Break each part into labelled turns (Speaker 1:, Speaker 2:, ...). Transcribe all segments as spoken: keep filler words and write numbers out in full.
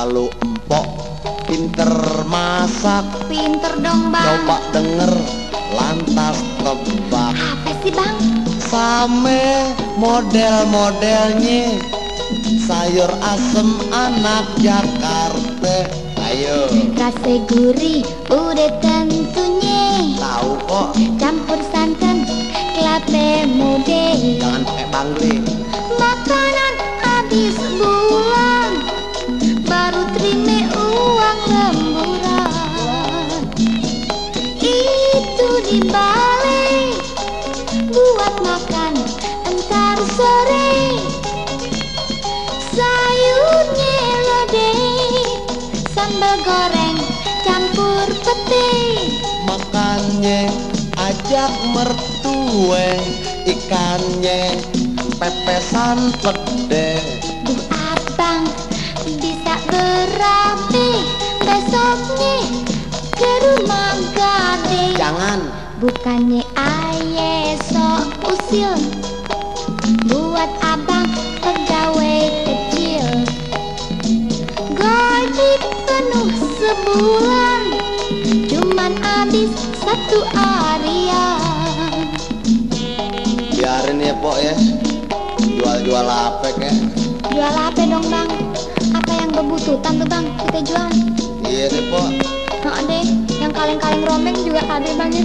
Speaker 1: Kalau empok pinter masak,
Speaker 2: pinter dong bang.
Speaker 1: coba denger lantas tebak.
Speaker 2: Apa sih bang?
Speaker 1: Same model-modelnya, sayur asem anak Jakarta. Ayo.
Speaker 2: Rasa gurih udah tentunya,
Speaker 1: Tahu kok.
Speaker 2: campur santan kelapa muda.
Speaker 1: Jangan pakai bangli.
Speaker 2: Makanan habis bulan, baru terima uang lemburan. Itu dibalik buat makan entar sore. Sayurnya lodeh, sambal goreng campur pete.
Speaker 1: Makannya ajak mertue, ikannya pepesan pede.
Speaker 2: Duh abang, bisa berapi besoknya ke rumah gade.
Speaker 1: Jangan.
Speaker 2: Bukannya aye sok usil, buat abang pegawai kecil. Gaji penuh sebulan, cuman habis satu harian.
Speaker 1: Biarin ya pok ya, jual-jual apa kek.
Speaker 2: Jual apa dong bang? Apa yang bebututan tuh bang kita jual?
Speaker 1: Iya deh pok.
Speaker 2: Nah deh, yang kaleng-kaleng rombeng juga ada bang ya.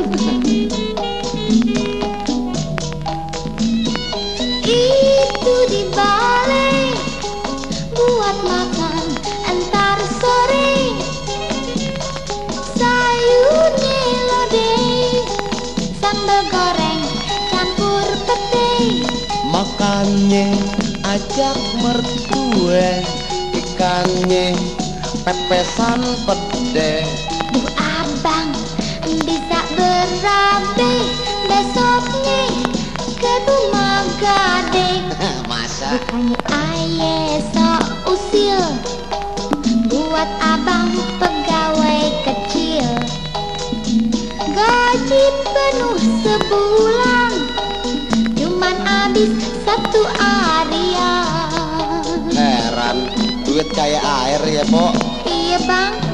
Speaker 2: Itu dibalik buat makan entar sore. Sayurnya lodeh, sambal goreng campur pete.
Speaker 1: Makannya ajak mertue, ikannya pepesan pede.
Speaker 2: Duh abang, bisa berabe besoknya ke rumah gade.
Speaker 1: Masa?
Speaker 2: Bukannya aye sok usil, buat abang pegawai kecil. Gaji penuh sebulan, cuman habis satu harian.
Speaker 1: Heran, duit kayak air ya pok.
Speaker 2: Iya bang,